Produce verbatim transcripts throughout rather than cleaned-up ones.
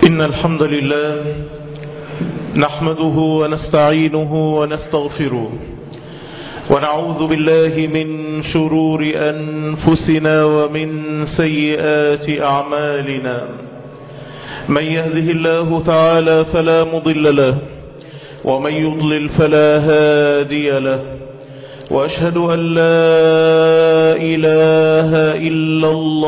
إن الحمد لله نحمده ونستعينه ونستغفره ونعوذ بالله من شرور أنفسنا ومن سيئات أعمالنا. من يهده الله تعالى فلا مضل له ومن يضلل فلا هادي له، وأشهد أن لا إله إلا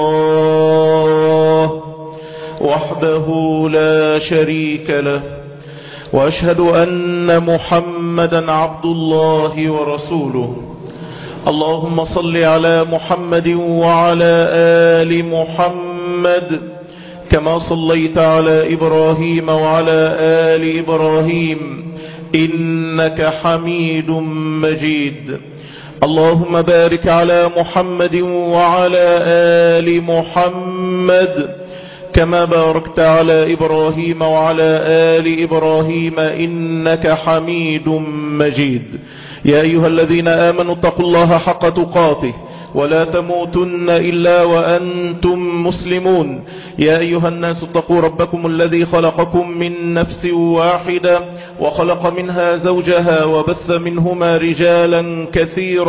الله وحده لا شريك له، وأشهد أن محمدا عبد الله ورسوله. اللهم صل على محمد وعلى آل محمد كما صليت على إبراهيم وعلى آل إبراهيم إنك حميد مجيد. اللهم بارك على محمد وعلى آل محمد كما باركت على إبراهيم وعلى آل إبراهيم إنك حميد مجيد. يا أيها الذين آمنوا اتقوا الله حق تقاته ولا تموتن إلا وأنتم مسلمون. يا أيها الناس اتقوا ربكم الذي خلقكم من نفس واحدة وخلق منها زوجها وبث منهما رجالا كثيرا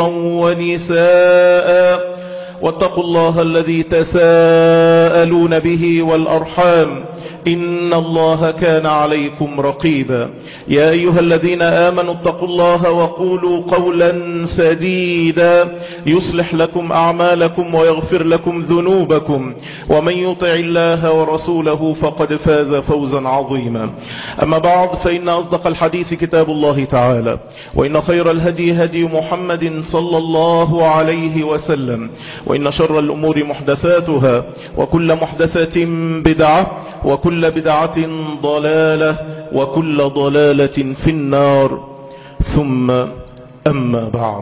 ونساء، واتقوا الله الذي تساءلون به والأرحام إن الله كان عليكم رقيبا. يا أيها الذين آمنوا اتقوا الله وقولوا قولا سديدا يصلح لكم أعمالكم ويغفر لكم ذنوبكم، ومن يطع الله ورسوله فقد فاز فوزا عظيما. أما بعد، فإن أصدق الحديث كتاب الله تعالى، وإن خير الهدي هدي محمد صلى الله عليه وسلم، وإن شر الأمور محدثاتها، وكل محدثة بدعة، وكل بدعة ضلالة، وكل ضلالة في النار. ثم أما بعد،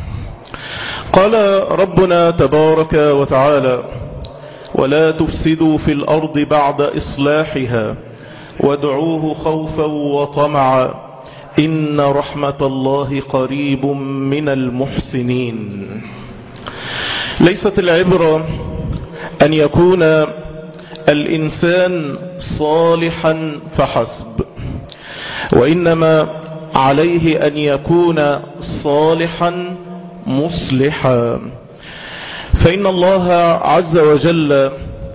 قال ربنا تبارك وتعالى: ولا تفسدوا في الأرض بعد إصلاحها وادعوه خوفا وطمعا إن رحمة الله قريب من المحسنين. ليست العبرة أن يكون الإنسان صالحا فحسب، وإنما عليه أن يكون صالحا مصلحا. فإن الله عز وجل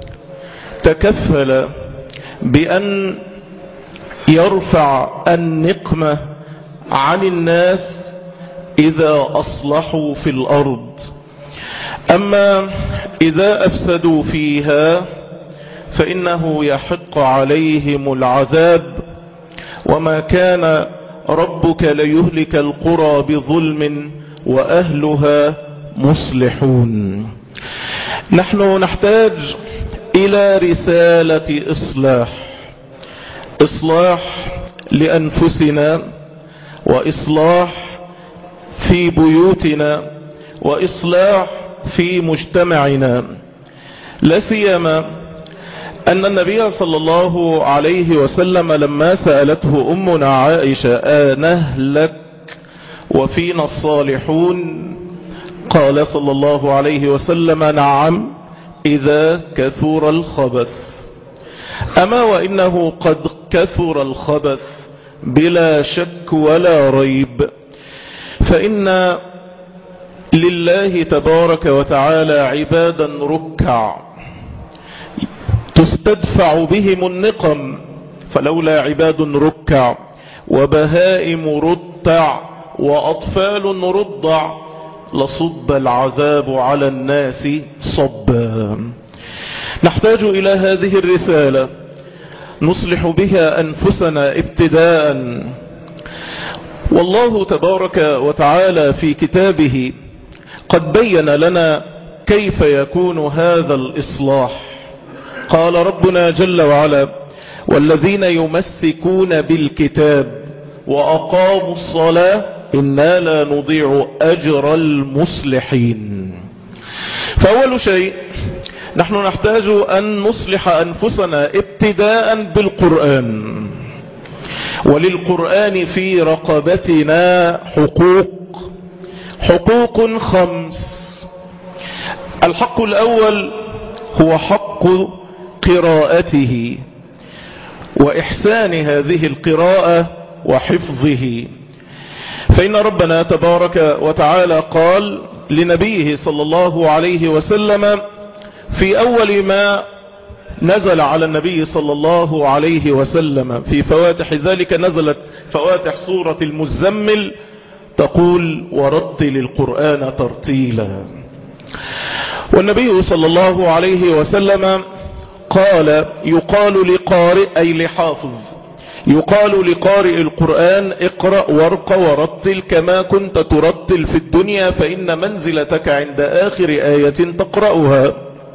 تكفل بأن يرفع النقمة عن الناس إذا أصلحوا في الأرض، أما إذا أفسدوا فيها فإنه يحق عليهم العذاب. وما كان ربك ليهلك القرى بظلم وأهلها مصلحون. نحن نحتاج إلى رسالة إصلاح، إصلاح لأنفسنا، وإصلاح في بيوتنا، وإصلاح في مجتمعنا. لا سيما أن النبي صلى الله عليه وسلم لما سألته أمنا عائشة: أنهلك وفينا الصالحون؟ قال صلى الله عليه وسلم: نعم، إذا كثر الخبث. أما وإنه قد كثر الخبث بلا شك ولا ريب، فإن لله تبارك وتعالى عبادا ركع تستدفع بهم النقم، فلولا عباد ركع وبهائم رتع وأطفال رضع لصب العذاب على الناس صبا. نحتاج إلى هذه الرسالة نصلح بها أنفسنا ابتداء. والله تبارك وتعالى في كتابه قد بين لنا كيف يكون هذا الإصلاح. قال ربنا جل وعلا: والذين يمسكون بالكتاب وأقاموا الصلاة إنا لا نضيع أجر المصلحين. فأول شيء نحن نحتاج أن نصلح أنفسنا ابتداء بالقرآن. وللقرآن في رقبتنا حقوق حقوق خمس. الحق الأول هو حق قراءته، وإحسان هذه القراءة وحفظه. فإن ربنا تبارك وتعالى قال لنبيه صلى الله عليه وسلم في أول ما نزل على النبي صلى الله عليه وسلم في فواتح ذلك نزلت فواتح سورة المزمل تقول ورتل القرآن ترتيلا. والنبي صلى الله عليه وسلم قال يقال لقارئ أي لحافظ يقال لقارئ القرآن اقرأ وارق ورتل كما كنت ترتل في الدنيا فإن منزلتك عند آخر آية تقرأها.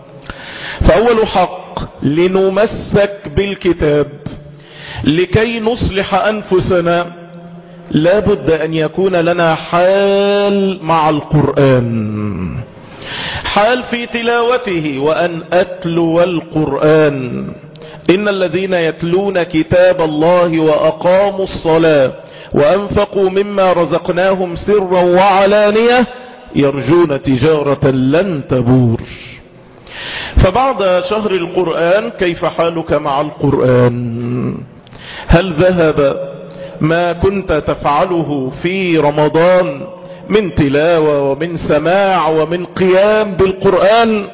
فأول حق لنمسك بالكتاب لكي نصلح أنفسنا لا بد أن يكون لنا حال مع القرآن، حال في تلاوته وأن أتلو القرآن. إن الذين يتلون كتاب الله وأقاموا الصلاة وأنفقوا مما رزقناهم سرا وعلانية يرجون تجارة لن تبور. فبعد شهر القرآن كيف حالك مع القرآن؟ هل ذهب ما كنت تفعله في رمضان من تلاوة ومن سماع ومن قيام بالقرآن؟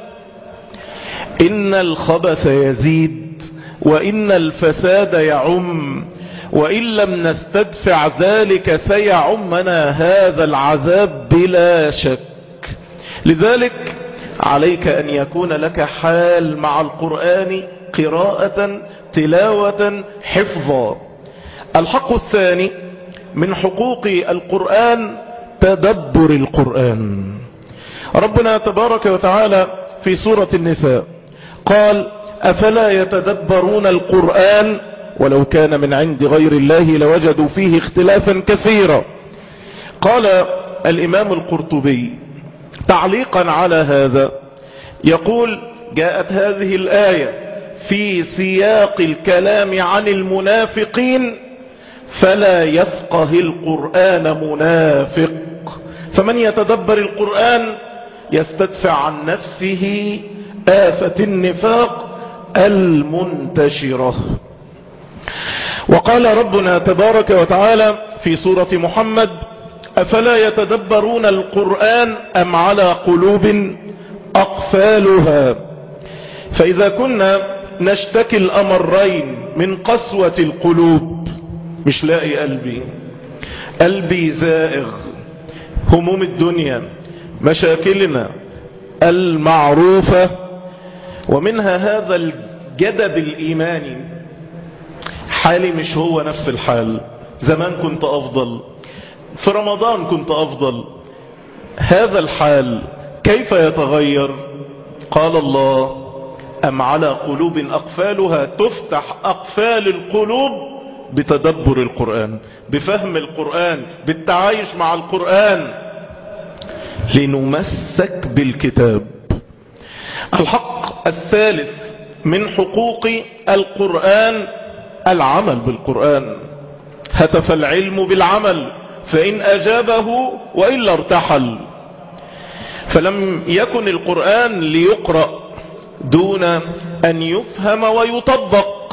إن الخبث يزيد وإن الفساد يعم، وإن لم نستدفع ذلك سيعمنا هذا العذاب بلا شك. لذلك عليك أن يكون لك حال مع القرآن قراءة تلاوة حفظا. الحق الثاني من حقوق القرآن تدبر القرآن. ربنا تبارك وتعالى في سورة النساء قال أفلا يتدبرون القرآن ولو كان من عند غير الله لوجدوا فيه اختلافا كثيرا. قال الإمام القرطبي تعليقا على هذا يقول جاءت هذه الآية في سياق الكلام عن المنافقين فلا يفقه القرآن منافق، فمن يتدبر القرآن يستدفع عن نفسه آفة النفاق المنتشرة. وقال ربنا تبارك وتعالى في سورة محمد أفلا يتدبرون القرآن أم على قلوب أقفالها. فإذا كنا نشتكي الأمرين من قسوة القلوب، مش لاقي قلبي قلبي زائغ، هموم الدنيا مشاكلنا المعروفة، ومنها هذا الجدب الإيماني، حالي مش هو نفس الحال. زمان كنت أفضل، في رمضان كنت أفضل، هذا الحال كيف يتغير؟ قال الله أم على قلوب أقفالها، تفتح أقفال القلوب بتدبر القرآن، بفهم القرآن، بالتعايش مع القرآن، لنمسك بالكتاب. الحق الثالث من حقوق القرآن العمل بالقرآن. هتف العلم بالعمل فإن أجابه وإلا ارتحل. فلم يكن القرآن ليقرأ دون أن يفهم ويطبق.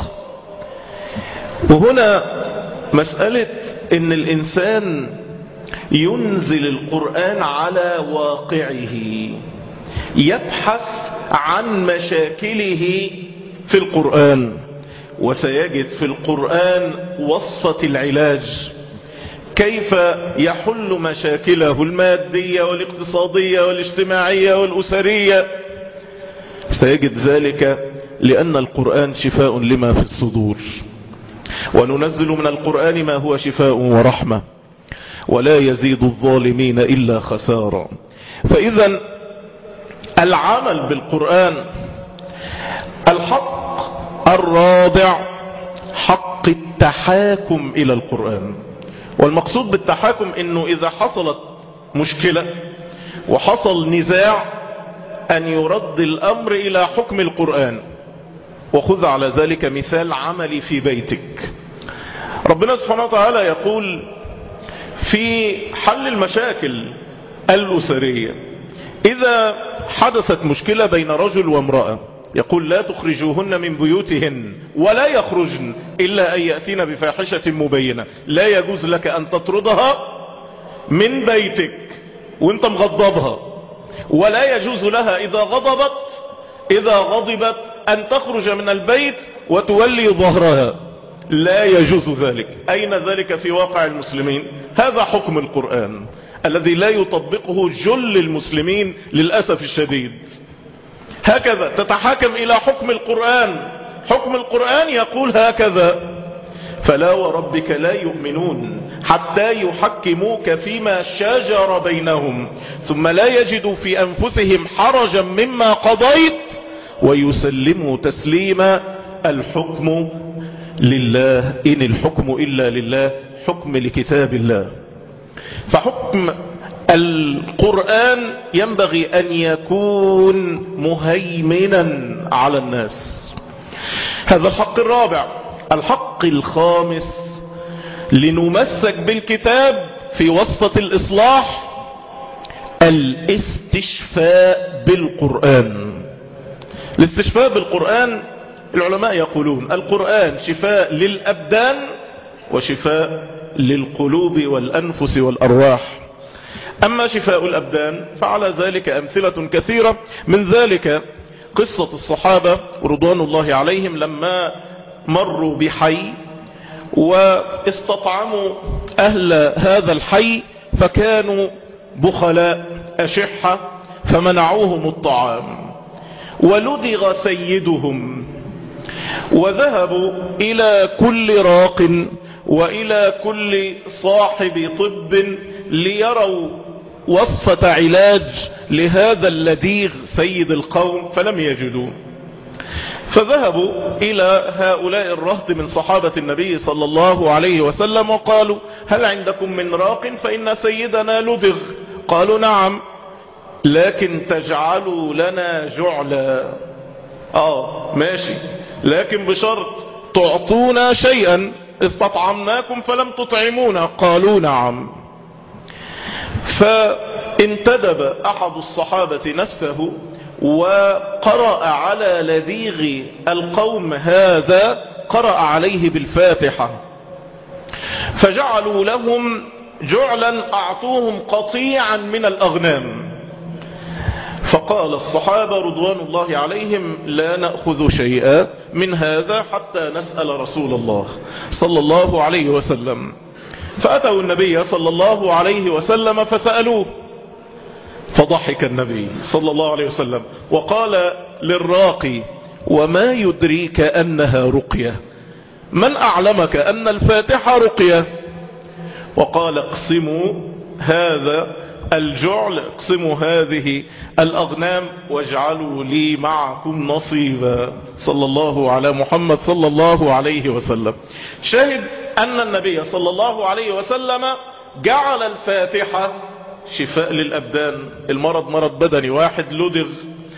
وهنا مسألة إن الإنسان ينزل القرآن على واقعه، يبحث عن مشاكله في القرآن، وسيجد في القرآن وصفة العلاج، كيف يحل مشاكله المادية والاقتصادية والاجتماعية والأسرية. سيجد ذلك لأن القرآن شفاء لما في الصدور، وننزل من القرآن ما هو شفاء ورحمة ولا يزيد الظالمين إلا خسارا. فإذا العمل بالقرآن. الحق الرابع حق التحاكم إلى القرآن. والمقصود بالتحاكم انه اذا حصلت مشكلة وحصل نزاع ان يرد الامر الى حكم القرآن. وخذ على ذلك مثال عملي في بيتك. ربنا سبحانه وتعالى يقول في حل المشاكل الأسرية، اذا حدثت مشكلة بين رجل وامرأة يقول لا تخرجوهن من بيوتهن ولا يخرجن إلا أن يأتين بفاحشة مبينة. لا يجوز لك أن تطردها من بيتك وانت مغضبها، ولا يجوز لها إذا غضبت إذا غضبت أن تخرج من البيت وتولي ظهرها، لا يجوز ذلك. أين ذلك في واقع المسلمين؟ هذا حكم القرآن الذي لا يطبقه جل المسلمين للأسف الشديد. هكذا تتحاكم إلى حكم القرآن، حكم القرآن يقول هكذا. فلا وربك لا يؤمنون حتى يحكموك فيما شجر بينهم ثم لا يجدوا في أنفسهم حرجا مما قضيت ويسلموا تسليما. الحكم لله، إن الحكم إلا لله، حكم لكتاب الله. فحكم القرآن ينبغي أن يكون مهيمنا على الناس. هذا الحق الرابع. الحق الخامس لنمسك بالكتاب في وسط الإصلاح الاستشفاء بالقرآن. الاستشفاء بالقرآن العلماء يقولون القرآن شفاء للأبدان وشفاء للقلوب والأنفس والأرواح. أما شفاء الأبدان فعلى ذلك أمثلة كثيرة، من ذلك قصة الصحابة رضوان الله عليهم لما مروا بحي واستطعموا أهل هذا الحي فكانوا بخلاء أشحة فمنعوهم الطعام، ولدغ سيدهم وذهبوا إلى كل راق وإلى كل صاحب طب ليروا وصفة علاج لهذا اللديغ سيد القوم فلم يجدوا. فذهبوا إلى هؤلاء الرهط من صحابة النبي صلى الله عليه وسلم وقالوا هل عندكم من راق فإن سيدنا لدغ؟ قالوا نعم، لكن تجعلوا لنا جعلا. آه ماشي، لكن بشرط تعطونا شيئا، استطعمناكم فلم تطعمونا. قالوا نعم. فانتدب أحد الصحابة نفسه وقرأ على لديغ القوم هذا، قرأ عليه بالفاتحة، فجعلوا لهم جعلا أعطوهم قطيعا من الأغنام. فقال الصحابة رضوان الله عليهم لا نأخذ شيئا من هذا حتى نسأل رسول الله صلى الله عليه وسلم. فأتوا النبي صلى الله عليه وسلم فسألوه، فضحك النبي صلى الله عليه وسلم وقال للراقي وما يدريك أنها رقية؟ من أعلمك أن الفاتحة رقية؟ وقال اقسموا هذا الجعل، اقسموا هذه الأغنام واجعلوا لي معكم نصيبا. صلى الله على محمد صلى الله عليه وسلم. شاهد أن النبي صلى الله عليه وسلم جعل الفاتحة شفاء للأبدان. المرض مرض بدني، واحد لدغ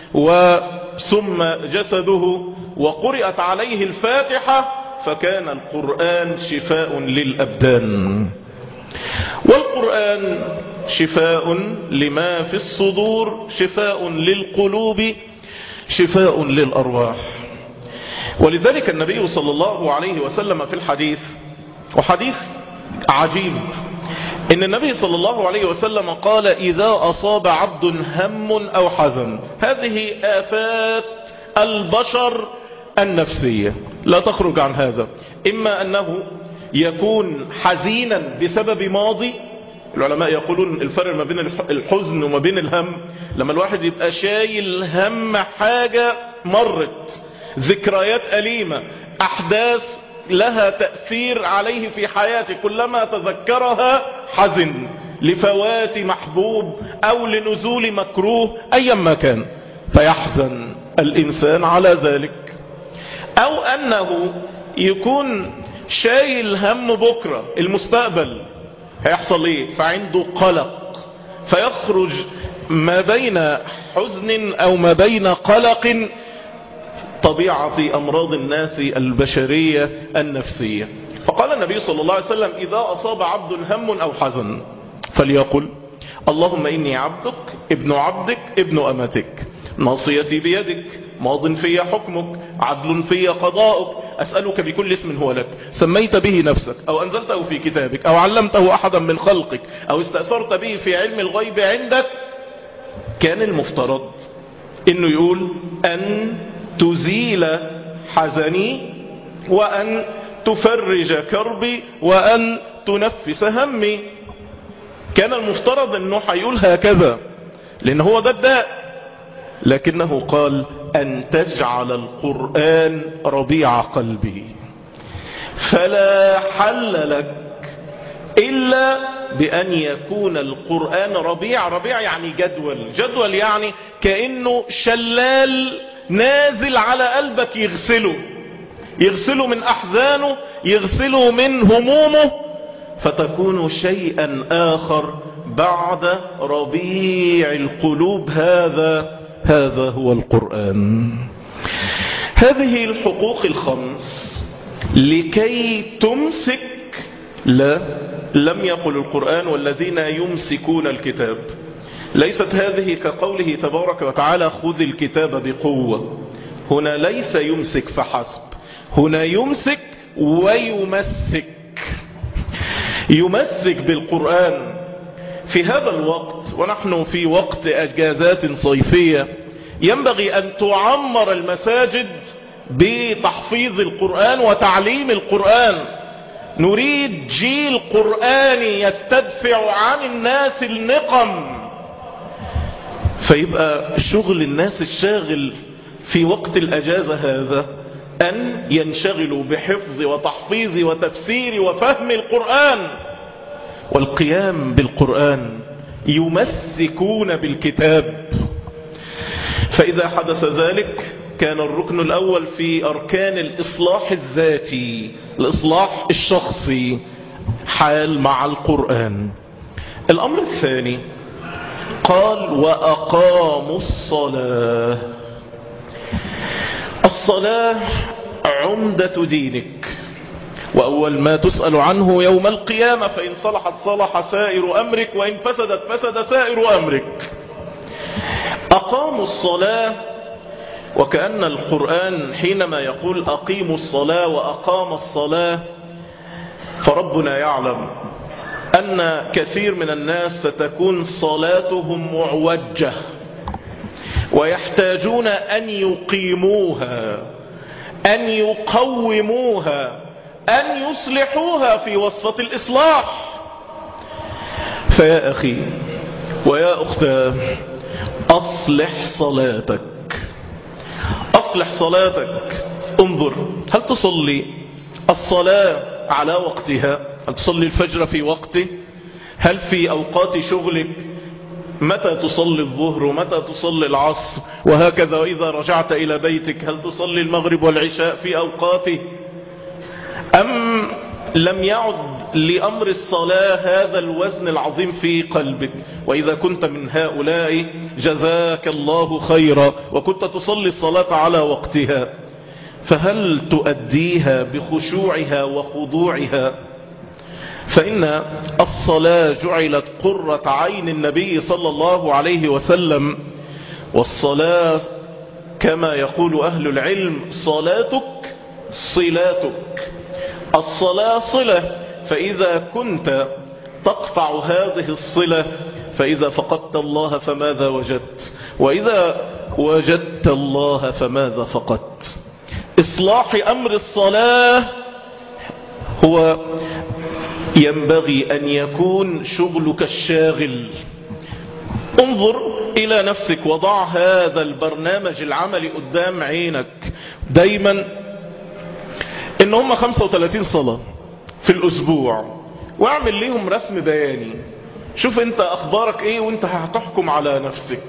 وسم جسده وقرأت عليه الفاتحة فكان القرآن شفاء للأبدان. والقرآن شفاء لما في الصدور، شفاء للقلوب، شفاء للأرواح. ولذلك النبي صلى الله عليه وسلم في الحديث، وحديث عجيب، إن النبي صلى الله عليه وسلم قال إذا أصاب عبد هم أو حزن، هذه آفات البشر النفسية لا تخرج عن هذا، إما أنه يكون حزينا بسبب ماضي. العلماء يقولون الفرق ما بين الحزن وما بين الهم، لما الواحد يبقى شايل هم حاجة مرت، ذكريات أليمة، أحداث لها تأثير عليه في حياته، كلما تذكرها حزن لفوات محبوب أو لنزول مكروه أيا ما كان، فيحزن الإنسان على ذلك. أو أنه يكون شايل هم بكرة المستقبل هيحصل ايه، فعنده قلق، فيخرج ما بين حزن او ما بين قلق، طبيعة امراض الناس البشرية النفسية. فقال النبي صلى الله عليه وسلم اذا اصاب عبد هم او حزن فليقل اللهم اني عبدك ابن عبدك ابن امتك ناصيتي بيدك ماض في حكمك، عدل في قضاؤك، أسألك بكل اسم هو لك سميت به نفسك أو أنزلته في كتابك أو علمته أحدا من خلقك أو استأثرت به في علم الغيب عندك. كان المفترض إنه يقول أن تزيل حزني وأن تفرج كربي وأن تنفس همي. كان المفترض أنه هيقول هكذا لأن هو ده الداء، لكنه قال أن تجعل القرآن ربيع قلبي. فلا حل لك إلا بأن يكون القرآن ربيع. ربيع يعني جدول، جدول يعني كأنه شلال نازل على قلبك يغسله، يغسله من أحزانه، يغسله من همومه، فتكون شيئا آخر بعد ربيع القلوب. هذا هذا هو القرآن. هذه الحقوق الخمس لكي تمسك. لا، لم يقل القرآن والذين يمسكون الكتاب. ليست هذه كقوله تبارك وتعالى خذ الكتاب بقوة. هنا ليس يمسك فحسب، هنا يمسك ويمسك. يمسك بالقرآن في هذا الوقت، ونحن في وقت أجازات صيفية، ينبغي أن تعمر المساجد بتحفيظ القرآن وتعليم القرآن. نريد جيل قرآني يستدفع عن الناس النقم. فيبقى شغل الناس الشاغل في وقت الأجازة هذا أن ينشغلوا بحفظ وتحفيظ وتفسير وفهم القرآن والقيام بالقرآن. يمسكون بالكتاب. فإذا حدث ذلك كان الركن الأول في أركان الإصلاح الذاتي، الإصلاح الشخصي، حال مع القرآن. الأمر الثاني قال وأقاموا الصلاة. الصلاة عمدة دينك، وأول ما تسأل عنه يوم القيامة، فإن صلحت صلح سائر أمرك وإن فسدت فسد سائر أمرك. أقاموا الصلاة، وكأن القرآن حينما يقول أقيموا الصلاة وأقام الصلاة فربنا يعلم أن كثير من الناس ستكون صلاتهم معوجة ويحتاجون أن يقيموها، أن يقوموها، أن يصلحوها في وصفة الإصلاح. فيا أخي ويا أختاه، أصلح صلاتك، أصلح صلاتك. انظر، هل تصلي الصلاة على وقتها؟ هل تصلي الفجر في وقته؟ هل في أوقات شغلك متى تصلي الظهر ومتى تصلي العصر وهكذا؟ وإذا رجعت إلى بيتك هل تصلي المغرب والعشاء في أوقاته؟ أم لم يعد لأمر الصلاة هذا الوزن العظيم في قلبك؟ وإذا كنت من هؤلاء جزاك الله خيرا وكنت تصلي الصلاة على وقتها، فهل تؤديها بخشوعها وخضوعها؟ فإن الصلاة جعلت قرة عين النبي صلى الله عليه وسلم. والصلاة كما يقول أهل العلم صلاتك صلاتك. الصلاة صلة، فإذا كنت تقطع هذه الصلة فإذا فقدت الله فماذا وجدت؟ وإذا وجدت الله فماذا فقدت؟ إصلاح أمر الصلاة هو ينبغي أن يكون شغلك الشاغل. انظر إلى نفسك، وضع هذا البرنامج العملي قدام عينك دايما، إن هم خمسة وثلاثين صلاة في الأسبوع، واعمل ليهم رسم بياني. شوف انت أخبارك ايه وانت هتحكم على نفسك.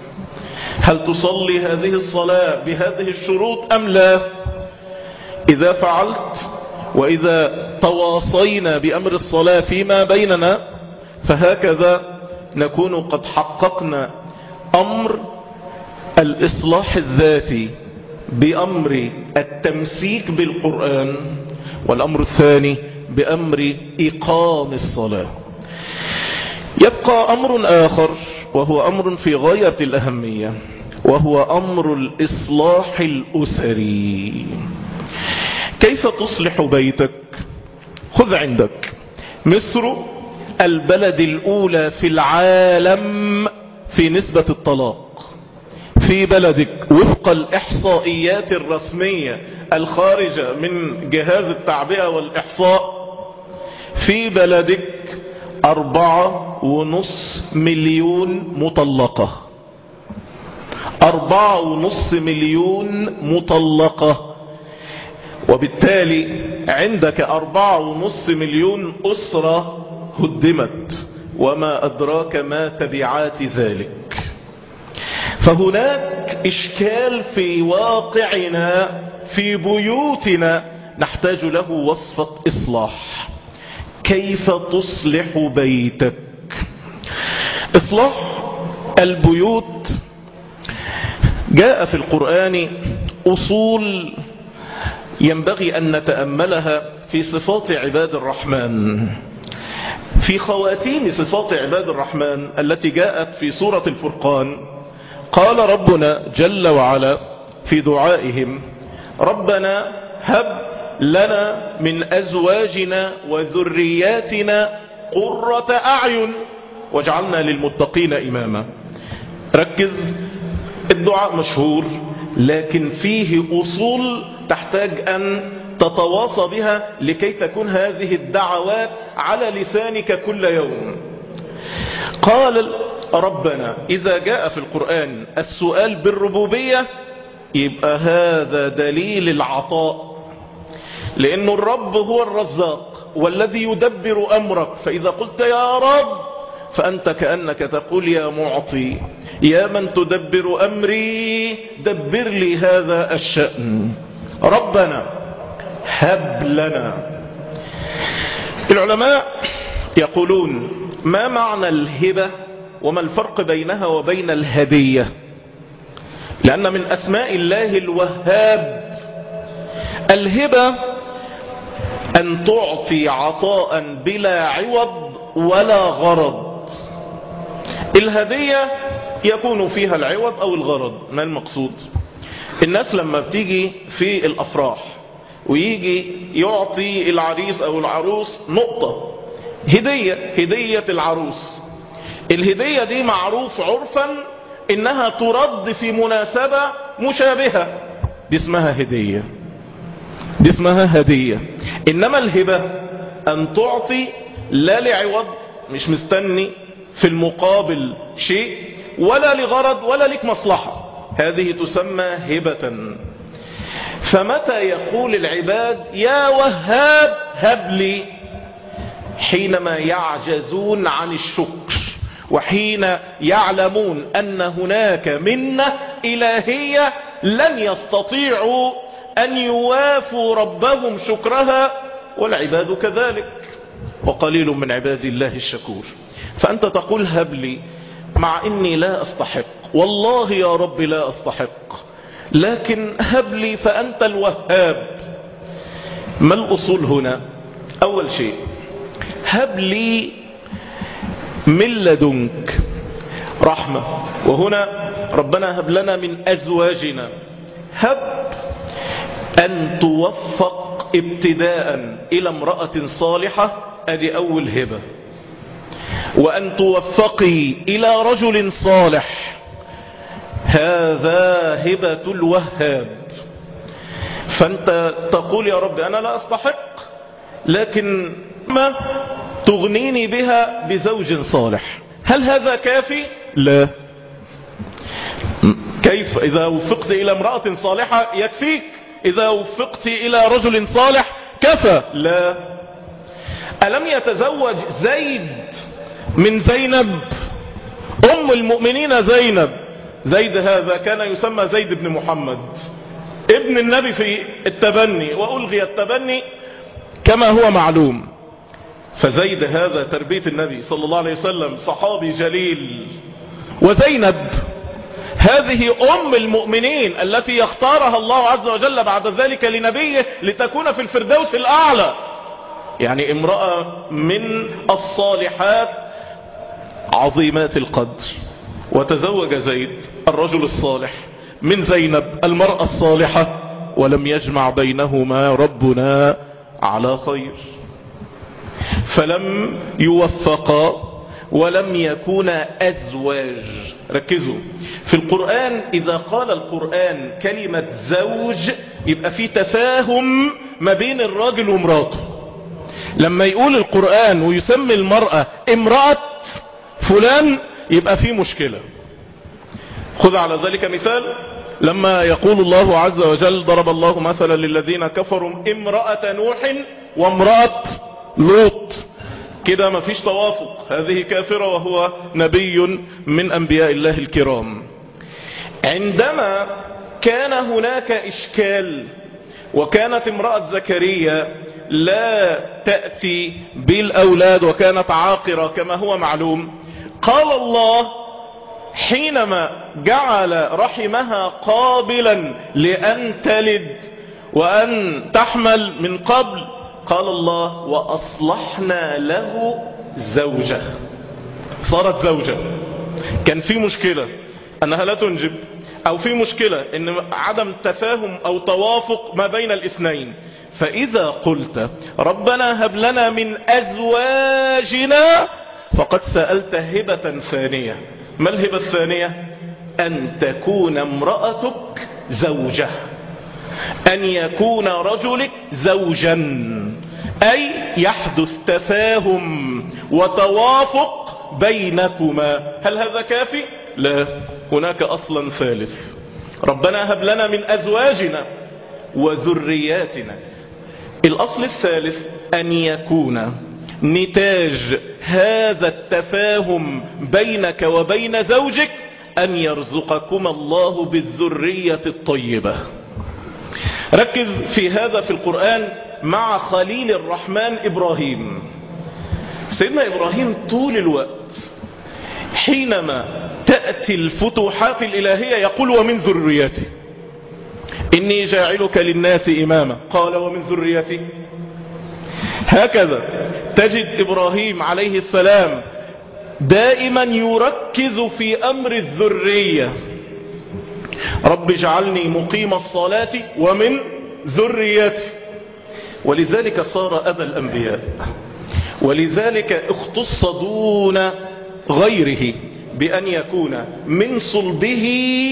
هل تصلي هذه الصلاة بهذه الشروط أم لا؟ إذا فعلت وإذا تواصينا بأمر الصلاة فيما بيننا فهكذا نكون قد حققنا أمر الإصلاح الذاتي بأمر التمسيك بالقرآن، والأمر الثاني بأمر إقام الصلاة. يبقى أمر آخر وهو أمر في غاية الأهمية، وهو أمر الإصلاح الأسري. كيف تصلح بيتك؟ خذ عندك مصر البلد الأولى في العالم في نسبة الطلاق. في بلدك وفق الإحصائيات الرسمية الخارجة من جهاز التعبئة والإحصاء، في بلدك أربعة ونص مليون مطلقة. أربعة ونص مليون مطلقة، وبالتالي عندك أربعة ونص مليون أسرة هدمت، وما أدراك ما تبعات ذلك. فهناك إشكال في واقعنا في بيوتنا نحتاج له وصفة إصلاح. كيف تصلح بيتك؟ إصلاح البيوت جاء في القرآن أصول ينبغي أن نتأملها في صفات عباد الرحمن. في خواتيم صفات عباد الرحمن التي جاءت في سورة الفرقان قال ربنا جل وعلا في دعائهم: ربنا هب لنا من أزواجنا وذرياتنا قرة أعين واجعلنا للمتقين إماما. ركز، الدعاء مشهور لكن فيه أصول تحتاج أن تتواصى بها لكي تكون هذه الدعوات على لسانك كل يوم. قال ربنا، إذا جاء في القرآن السؤال بالربوبية يبقى هذا دليل العطاء، لأن الرب هو الرزاق والذي يدبر أمرك. فإذا قلت يا رب فأنت كأنك تقول يا معطي، يا من تدبر أمري دبر لي هذا الشأن. ربنا هب لنا. العلماء يقولون ما معنى الهبة وما الفرق بينها وبين الهدية؟ لأن من أسماء الله الوهاب. الهبة أن تعطي عطاء بلا عوض ولا غرض. الهدية يكون فيها العوض أو الغرض. ما المقصود؟ الناس لما بتيجي في الأفراح ويجي يعطي العريس أو العروس نقطة هدية، هدية العروس. الهدية دي معروف عرفا إنها ترد في مناسبة مشابهة، دي اسمها هدية، دي اسمها هدية. إنما الهبة أن تعطي لا لعوض، مش مستني في المقابل شيء، ولا لغرض ولا لك مصلحة، هذه تسمى هبة. فمتى يقول العباد يا وهاب هب لي؟ حينما يعجزون عن الشكر، وحين يعلمون أن هناك منة إلهية لن يستطيعوا أن يوافوا ربهم شكرها، والعباد كذلك، وقليل من عباد الله الشكور. فأنت تقول هب لي مع إني لا أستحق، والله يا رب لا أستحق، لكن هب لي فأنت الوهاب. ما الأصول هنا؟ أول شيء هب لي من لدنك رحمة، وهنا ربنا هب لنا من أزواجنا. هب أن توفق ابتداء إلى امرأة صالحة، أدي أول هبة. وأن توفقي إلى رجل صالح، هذا هبة الوهاب. فأنت تقول يا رب أنا لا أستحق، لكن ما تغنيني بها بزوج صالح. هل هذا كافي؟ لا. كيف؟ إذا وفقت إلى امرأة صالحة يكفيك، إذا وفقت إلى رجل صالح كفى. لا. ألم يتزوج زيد من زينب أم المؤمنين زينب؟ زيد هذا كان يسمى زيد بن محمد ابن النبي في التبني، وألغي التبني كما هو معلوم. فزيد هذا تربية النبي صلى الله عليه وسلم، صحابي جليل. وزينب هذه أم المؤمنين التي يختارها الله عز وجل بعد ذلك لنبيه لتكون في الفردوس الأعلى، يعني امرأة من الصالحات عظيمات القدر. وتزوج زيد الرجل الصالح من زينب المرأة الصالحة، ولم يجمع بينهما ربنا على خير، فلم يوفقا ولم يكونا أزواج. ركزوا في القرآن، إذا قال القرآن كلمة زوج يبقى في تفاهم ما بين الراجل ومراته. لما يقول القرآن ويسمي المرأة امرأة فلان يبقى في مشكلة. خذ على ذلك مثال، لما يقول الله عز وجل ضرب الله مثلا للذين كفروا امرأة نوح وامرأة لوط، كده ما فيش توافق، هذه كافرة وهو نبي من أنبياء الله الكرام. عندما كان هناك إشكال وكانت امرأة زكريا لا تأتي بالأولاد وكانت عاقرة كما هو معلوم، قال الله حينما جعل رحمها قابلا لأن تلد وأن تحمل من قبل، قال الله وأصلحنا له زوجة، صارت زوجة. كان في مشكلة أنها لا تنجب، أو في مشكلة أن عدم تفاهم أو توافق ما بين الاثنين، فإذا قلت ربنا هب لنا من أزواجنا فقد سألت هبة ثانية. ما الهبة الثانية؟ أن تكون امرأتك زوجة، أن يكون رجلك زوجا، أي يحدث تفاهم وتوافق بينكما. هل هذا كافي؟ لا، هناك أصلا ثالث، ربنا هب لنا من أزواجنا وذرياتنا. الأصل الثالث أن يكون نتاج هذا التفاهم بينك وبين زوجك أن يرزقكم الله بالذرية الطيبة. ركز في هذا في القرآن مع خليل الرحمن إبراهيم. سيدنا إبراهيم طول الوقت حينما تأتي الفتوحات الإلهية يقول ومن ذريتي إني جاعلك للناس إماما، قال ومن ذريتي. هكذا تجد إبراهيم عليه السلام دائما يركز في أمر الذرية، رب اجعلني مقيم الصلاة ومن ذريتي، ولذلك صار أبا الأنبياء، ولذلك اختص دون غيره بأن يكون من صلبه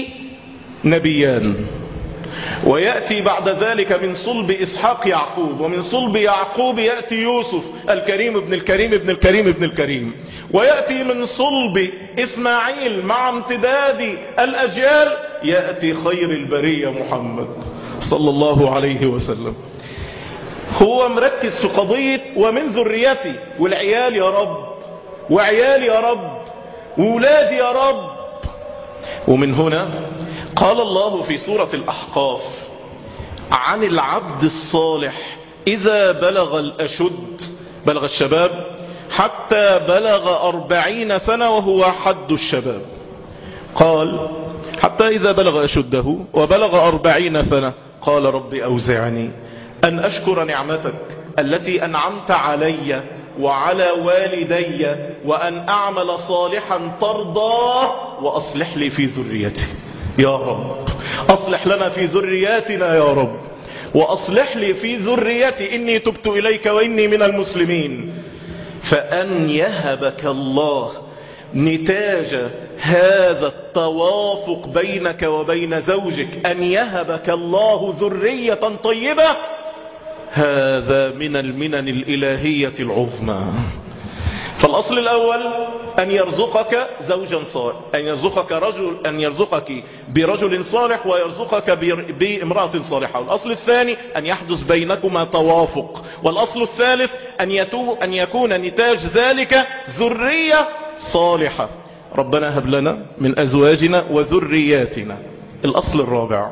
نبيان، ويأتي بعد ذلك من صلب إسحاق يعقوب، ومن صلب يعقوب يأتي يوسف الكريم ابن الكريم ابن الكريم ابن الكريم، ويأتي من صلب إسماعيل مع امتداد الأجيال يأتي خير البرية محمد صلى الله عليه وسلم. هو مركز في قضية ومن ذريتي، والعيال يا رب، وعيال يا رب، وولادي يا رب. ومن هنا قال الله في سورة الأحقاف عن العبد الصالح إذا بلغ الأشد، بلغ الشباب حتى بلغ أربعين سنة وهو حد الشباب، قال حتى إذا بلغ أشده وبلغ أربعين سنة قال رب أوزعني أن أشكر نعمتك التي أنعمت علي وعلى والدي وأن أعمل صالحا ترضاه وأصلح لي في ذريتي. يا رب أصلح لنا في ذرياتنا يا رب، وأصلح لي في ذريتي إني تبت إليك وإني من المسلمين. فأن يهبك الله نتاج هذا التوافق بينك وبين زوجك، أن يهبك الله ذرية طيبة، هذا من المنن الإلهية العظمى. فالأصل الأول أن يرزقك زوجا صالح، أن يرزقك رجل، أن يرزقك برجل صالح ويرزقك بامرأة صالحة. والأصل الثاني أن يحدث بينكما توافق. والأصل الثالث أن, يتو أن يكون نتاج ذلك ذرية صالحة. ربنا هب لنا من أزواجنا وذرياتنا. الأصل الرابع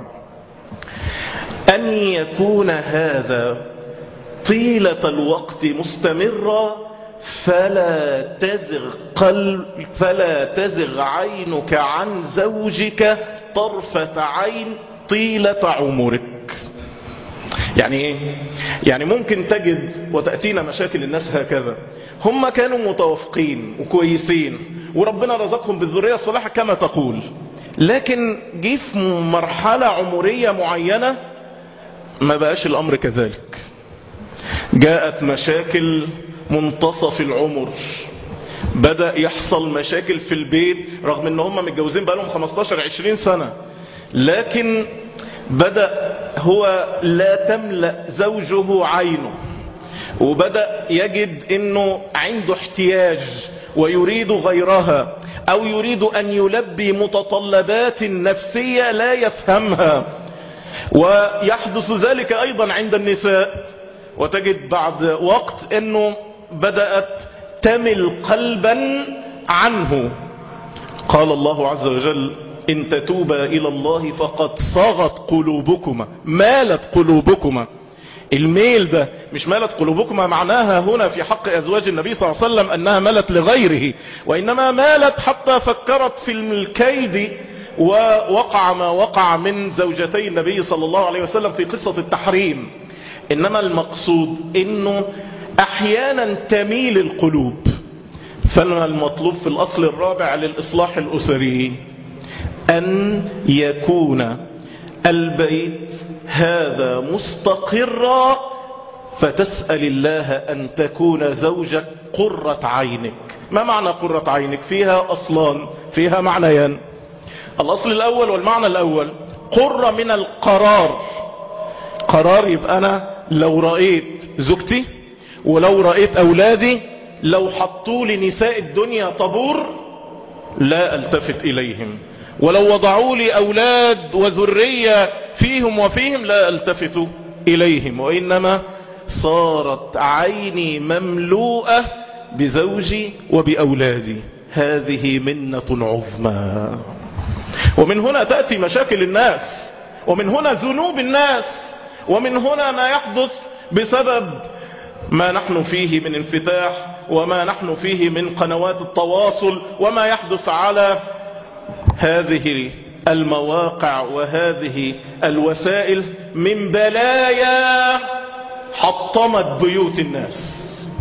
أن يكون هذا طيلة الوقت مستمرا، فلا تزغ قلب فلا تزغ عينك عن زوجك طرفة عين طيلة عمرك. يعني ايه؟ يعني ممكن تجد وتأتينا مشاكل الناس هكذا، هم كانوا متوافقين وكويسين وربنا رزقهم بالذرية الصالحة كما تقول، لكن جه في مرحلة عمرية معينة ما بقاش الأمر كذلك. جاءت مشاكل منتصف العمر، بدأ يحصل مشاكل في البيت رغم ان هم متجوزين بقالهم خمستاشر عشرين سنة، لكن بدأ هو لا تملأ زوجه عينه، وبدأ يجد انه عنده احتياج ويريد غيرها، او يريد ان يلبي متطلبات نفسية لا يفهمها. ويحدث ذلك ايضا عند النساء، وتجد بعد وقت انه بدأت تمل قلبا عنه. قال الله عز وجل إن تتوبا إلى الله فقد صغت قلوبكما، مالت قلوبكما. الميل ده مش مالت قلوبكما معناها هنا في حق أزواج النبي صلى الله عليه وسلم أنها مالت لغيره، وإنما مالت حتى فكرت في الكيد، ووقع ما وقع من زوجتي النبي صلى الله عليه وسلم في قصة التحريم. إنما المقصود إنه أحيانا تميل القلوب. فما المطلوب في الأصل الرابع للإصلاح الأسري؟ أن يكون البيت هذا مستقرا، فتسأل الله أن تكون زوجك قرة عينك. ما معنى قرة عينك؟ فيها أصلان، فيها معنيان. الأصل الأول والمعنى الأول قرة من القرار. قرار يبقى أنا لو رأيت زوجتي ولو رأيت أولادي لو حطوا لنساء الدنيا طابور لا التفت إليهم، ولو وضعوا لي أولاد وذرية فيهم وفيهم لا التفت إليهم، وإنما صارت عيني مملوءة بزوجي وبأولادي. هذه منة عظمى. ومن هنا تأتي مشاكل الناس، ومن هنا ذنوب الناس، ومن هنا ما يحدث بسبب ما نحن فيه من انفتاح، وما نحن فيه من قنوات التواصل، وما يحدث على هذه المواقع وهذه الوسائل من بلايا حطمت بيوت الناس.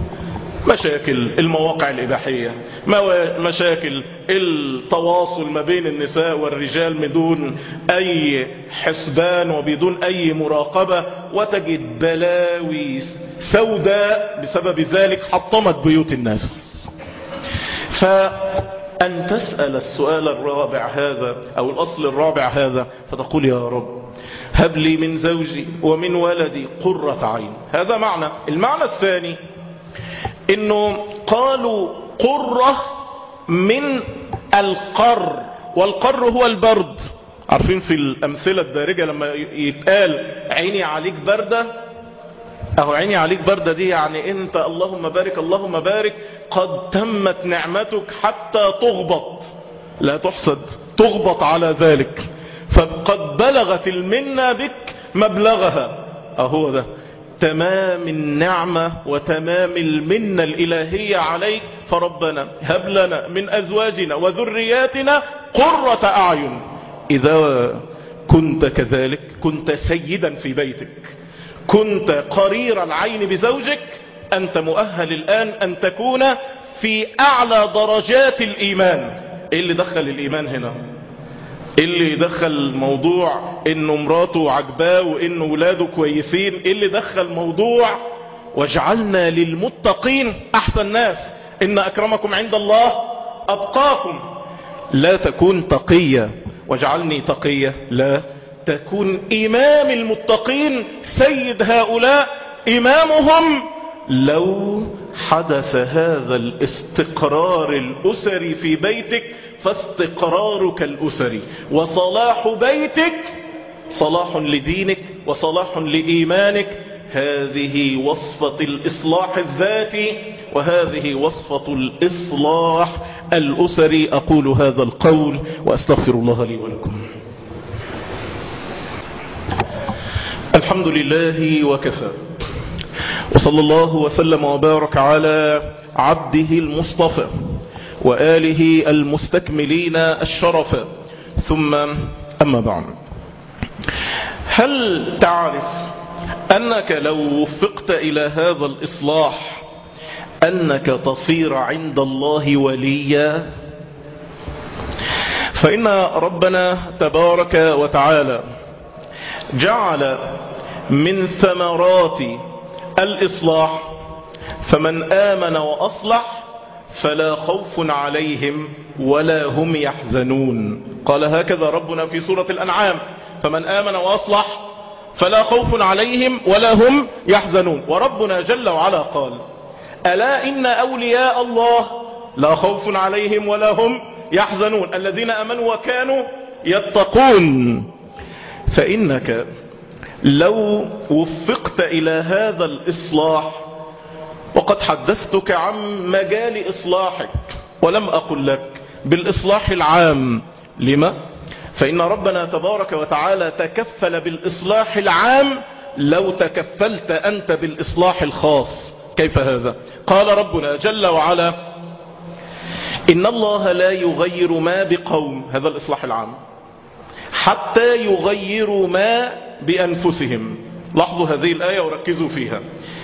مشاكل المواقع الإباحية، مشاكل التواصل ما بين النساء والرجال بدون أي حسبان وبدون أي مراقبة، وتجد بلاوي سوداء بسبب ذلك حطمت بيوت الناس. فأن تسأل السؤال الرابع هذا أو الأصل الرابع هذا، فتقول يا رب هب لي من زوجي ومن ولدي قرة عين. هذا معنى. المعنى الثاني انه قالوا قرة من القر، والقر هو البرد. عارفين في الامثلة الدارجة لما يتقال عيني عليك بردة، اهو عيني عليك بردة دي يعني انت اللهم بارك اللهم بارك قد تمت نعمتك حتى تغبط، لا تحسد، تغبط على ذلك، فقد بلغت المنة بك مبلغها. اهو ده تمام النعمة وتمام المنة الإلهية عليك. فربنا هب لنا من أزواجنا وذرياتنا قرة أعين. إذا كنت كذلك كنت سيدا في بيتك، كنت قرير العين بزوجك، أنت مؤهل الآن أن تكون في أعلى درجات الإيمان. إيه اللي دخل الإيمان هنا؟ إيه اللي دخل موضوع إنه مراته عجباه وإنه ولاده كويسين؟ إيه اللي دخل موضوع وجعلنا للمتقين أحسن ناس؟ إن أكرمكم عند الله أتقاكم. لا تكون تقية وجعلني تقية، لا، تكون إمام المتقين، سيد هؤلاء، إمامهم. لو حدث هذا الاستقرار الأسري في بيتك فاستقرارك الأسري وصلاح بيتك صلاح لدينك وصلاح لإيمانك. هذه وصفة الإصلاح الذاتي، وهذه وصفة الإصلاح الأسري. أقول هذا القول وأستغفر الله لي ولكم. الحمد لله وكفى، وصلى الله وسلم وبارك على عبده المصطفى وآله المستكملين الشرف، ثم أما بعد. هل تعرف أنك لو وفقت إلى هذا الإصلاح أنك تصير عند الله وليا؟ فإن ربنا تبارك وتعالى جعل من ثمرات الإصلاح فمن آمن وأصلح فلا خوف عليهم ولا هم يحزنون. قال هكذا ربنا في سورة الأنعام: فمن آمن وأصلح فلا خوف عليهم ولا هم يحزنون. وربنا جل وعلا قال: ألا إن أولياء الله لا خوف عليهم ولا هم يحزنون الذين آمنوا وكانوا يتقون. فإنك لو وفقت إلى هذا الإصلاح، وقد حدثتك عن مجال إصلاحك ولم أقل لك بالإصلاح العام. لما؟ فإن ربنا تبارك وتعالى تكفل بالإصلاح العام لو تكفلت أنت بالإصلاح الخاص. كيف هذا؟ قال ربنا جل وعلا: إن الله لا يغير ما بقوم، هذا الإصلاح العام، حتى يغيروا ما بأنفسهم. لاحظوا هذه الآية وركزوا فيها.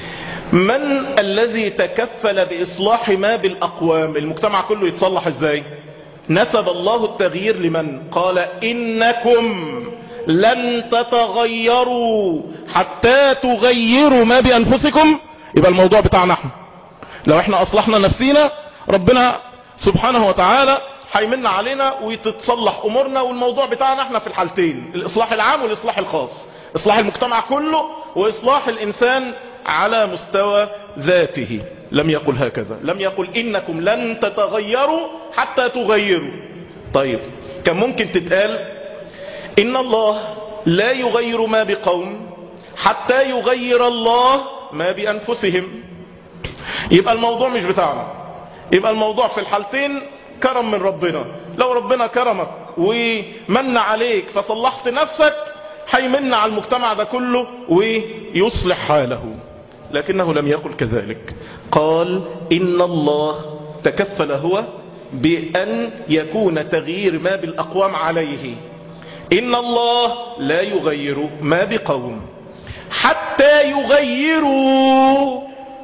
من الذي تكفل بإصلاح ما بالأقوام؟ المجتمع كله يتصلح ازاي؟ نسب الله التغيير لمن؟ قال: إنكم لن تتغيروا حتى تغيروا ما بأنفسكم. يبقى الموضوع بتاعنا احنا، لو احنا أصلحنا نفسينا ربنا سبحانه وتعالى هيمن علينا وتتصلح أمورنا. والموضوع بتاعنا احنا في الحالتين: الإصلاح العام والإصلاح الخاص، إصلاح المجتمع كله وإصلاح الإنسان على مستوى ذاته. لم يقل هكذا، لم يقل إنكم لن تتغيروا حتى تغيروا. طيب كان ممكن تتقال إن الله لا يغير ما بقوم حتى يغير الله ما بأنفسهم. يبقى الموضوع مش بتاعنا، يبقى الموضوع في الحالتين كرم من ربنا. لو ربنا كرمك ومن عليك فصلحت نفسك هيمن على المجتمع ده كله ويصلح حاله. لكنه لم يقل كذلك، قال: إن الله تكفل هو بأن يكون تغيير ما بالأقوام عليه. إن الله لا يغير ما بقوم حتى يغيروا،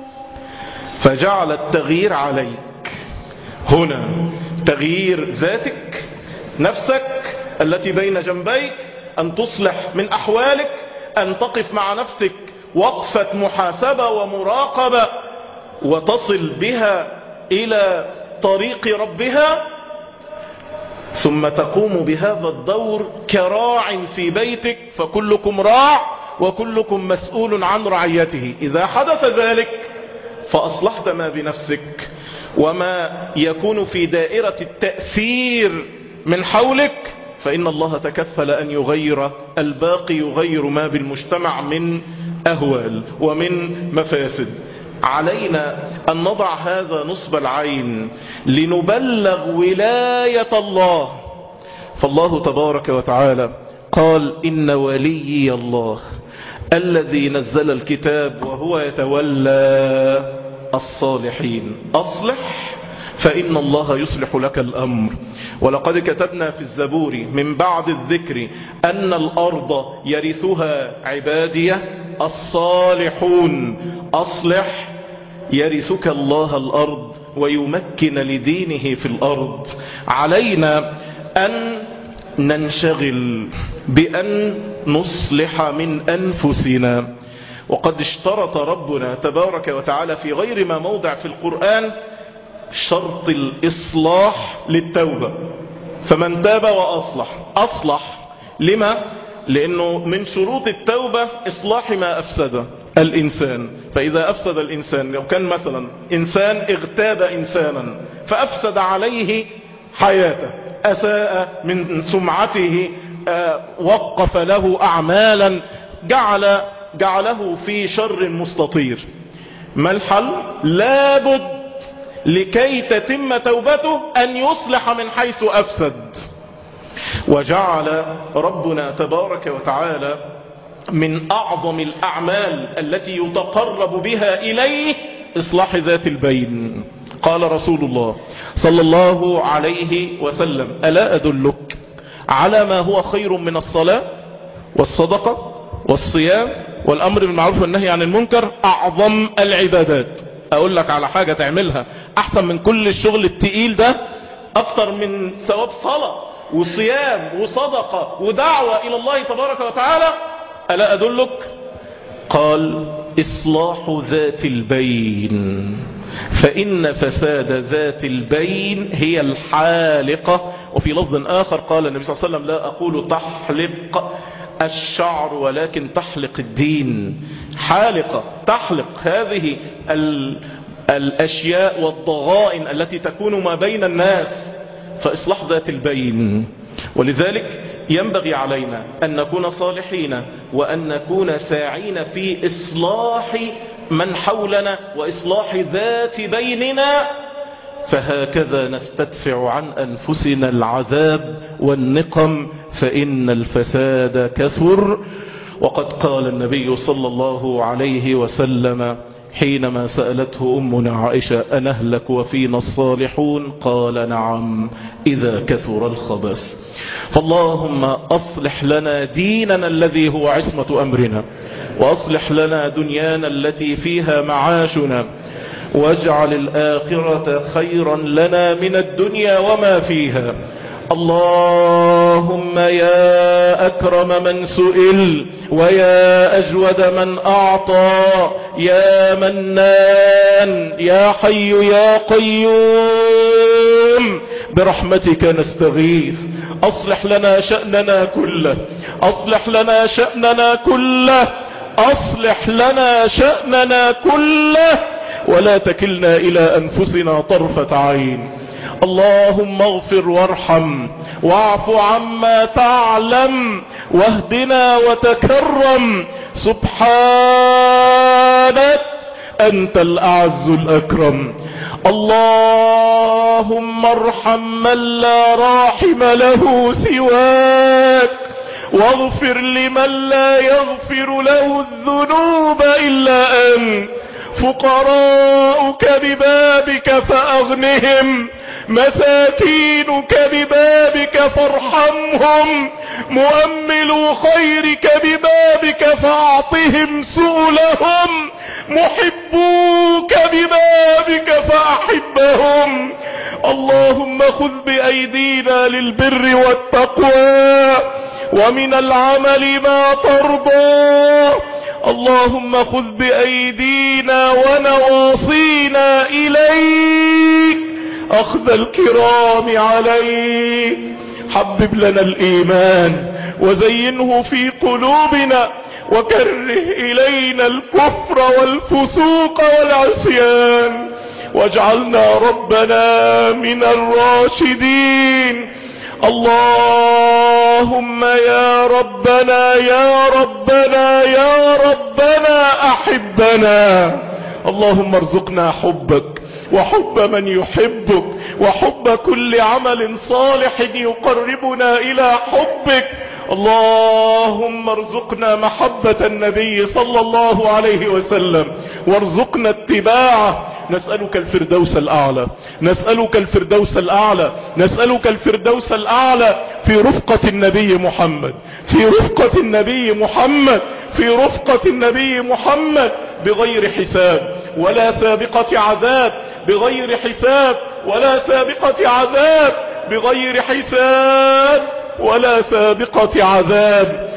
فجعل التغيير عليك هنا تغيير ذاتك، نفسك التي بين جنبيك، أن تصلح من أحوالك، أن تقف مع نفسك وقفة محاسبة ومراقبة وتصل بها إلى طريق ربها، ثم تقوم بهذا الدور كراع في بيتك، فكلكم راع وكلكم مسؤول عن رعيته. إذا حدث ذلك فأصلحت ما بنفسك وما يكون في دائرة التأثير من حولك، فإن الله تكفل أن يغير الباقي، يغير ما بالمجتمع من أهوال ومن مفاسد. علينا أن نضع هذا نصب العين لنبلغ ولاية الله. فالله تبارك وتعالى قال: إن وليي الله الذي نزل الكتاب وهو يتولى الصالحين. أصلح فإن الله يصلح لك الأمر. ولقد كتبنا في الزبور من بعد الذكر أن الأرض يرثها عبادية الصالحون. أصلح يرثك الله الأرض ويمكن لدينه في الأرض. علينا أن ننشغل بأن نصلح من أنفسنا. وقد اشترط ربنا تبارك وتعالى في غير ما موضع في القرآن شرط الإصلاح للتوبة. فمن تاب وأصلح أصلح. لما؟ لأنه من شروط التوبة إصلاح ما أفسد الإنسان. فإذا أفسد الإنسان، لو كان مثلا إنسان اغتاب إنسانا فأفسد عليه حياته، أساء من سمعته، وقف له أعمالا، جعل جعله في شر مستطير. ما الحل؟ لابد لكي تتم توبته أن يصلح من حيث أفسد. وجعل ربنا تبارك وتعالى من أعظم الأعمال التي يتقرب بها إليه إصلاح ذات البين. قال رسول الله صلى الله عليه وسلم: ألا أدلك على ما هو خير من الصلاة والصدقة والصيام والأمر بالمعروف والنهي عن المنكر؟ أعظم العبادات. أقول لك على حاجة تعملها أحسن من كل الشغل التقيل ده، أكتر من ثواب صلاة وصيام وصدقة ودعوة إلى الله تبارك وتعالى. ألا أدلك؟ قال إصلاح ذات البين، فإن فساد ذات البين هي الحالقة. وفي لفظ آخر قال النبي صلى الله عليه وسلم لا أقول تحلق الشعر ولكن تحلق الدين. حالقة تحلق هذه ال الأشياء والضغائن التي تكون ما بين الناس، فإصلاح ذات البين. ولذلك ينبغي علينا أن نكون صالحين وأن نكون ساعين في إصلاح من حولنا وإصلاح ذات بيننا، فهكذا نستدفع عن أنفسنا العذاب والنقم، فإن الفساد كثر. وقد قال النبي صلى الله عليه وسلم حينما سألته أمنا عائشة أنهلك وفينا الصالحون؟ قال نعم إذا كثر الخبث. فاللهم أصلح لنا ديننا الذي هو عصمة أمرنا، وأصلح لنا دنيانا التي فيها معاشنا، واجعل الآخرة خيرا لنا من الدنيا وما فيها. اللهم يا أكرم من سئل ويا أجود من أعطى يا منان يا حي يا قيوم برحمتك نستغيث. أصلح لنا شأننا كله، أصلح لنا شأننا كله، أصلح لنا شأننا كله، ولا تكلنا إلى أنفسنا طرفة عين. اللهم اغفر وارحم واعف عما تعلم واهدنا وتكرم. سبحانك أنت الأعز الأكرم. اللهم ارحم من لا راحم له سواك، واغفر لمن لا يغفر له الذنوب إلا أنت. فقراؤك ببابك فأغنهم، مساكينك ببابك فارحمهم، مؤملو خيرك ببابك فاعطهم سؤلهم، محبوك ببابك فأحبهم. اللهم خذ بأيدينا للبر والتقوى ومن العمل ما ترضى. اللهم خذ بأيدينا ونواصينا إليك أخذ الكرام عليك. حبب لنا الإيمان وزينه في قلوبنا، وكره إلينا الكفر والفسوق والعصيان، واجعلنا ربنا من الراشدين. اللهم يا ربنا يا ربنا يا ربنا أحبنا. اللهم ارزقنا حبك وحب من يحبك وحب كل عمل صالح يقربنا إلى حبك. اللهم ارزقنا محبة النبي صلى الله عليه وسلم وارزقنا اتباعه. نسألك الفردوس الأعلى، نسألك الفردوس الأعلى، نسألك الفردوس الأعلى في رفقة النبي محمد، في رفقة النبي محمد، في رفقة النبي محمد، بغير حساب ولا سابقة عذاب، بغير حساب ولا سابقة عذاب، بغير حساب ولا سابقة عذاب.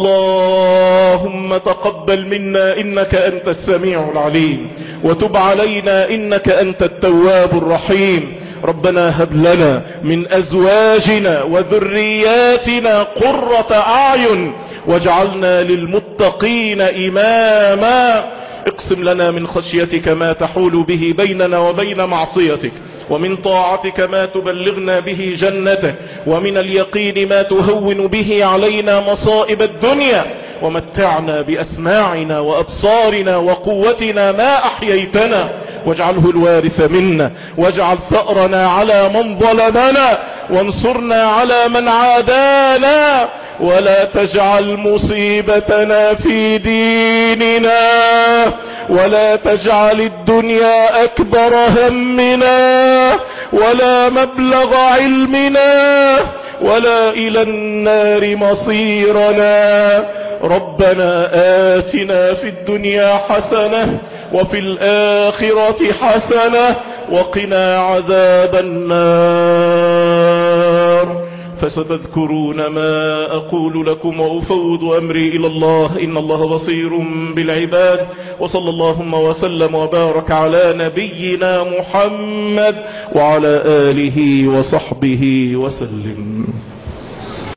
اللهم تقبل منا إنك أنت السميع العليم، وتب علينا إنك أنت التواب الرحيم. ربنا هب لنا من أزواجنا وذرياتنا قرة أعين واجعلنا للمتقين إماما. اقسم لنا من خشيتك ما تحول به بيننا وبين معصيتك، ومن طاعتك ما تبلغنا به جنتك، ومن اليقين ما تهون به علينا مصائب الدنيا، ومتعنا بأسماعنا وأبصارنا وقوتنا ما أحييتنا، واجعله الوارث منا، واجعل ثأرنا على من ظلمنا، وانصرنا على من عادانا، ولا تجعل مصيبتنا في ديننا، ولا تجعل الدنيا أكبر همنا ولا مبلغ علمنا ولا إلى النار مصيرنا. ربنا آتنا في الدنيا حسنة وفي الآخرة حسنة وقنا عذاب النار. فستذكرون ما أقول لكم وأفوض أمري إلى الله إن الله بصير بالعباد. وصلى اللهم وسلم وبارك على نبينا محمد وعلى آله وصحبه وسلم.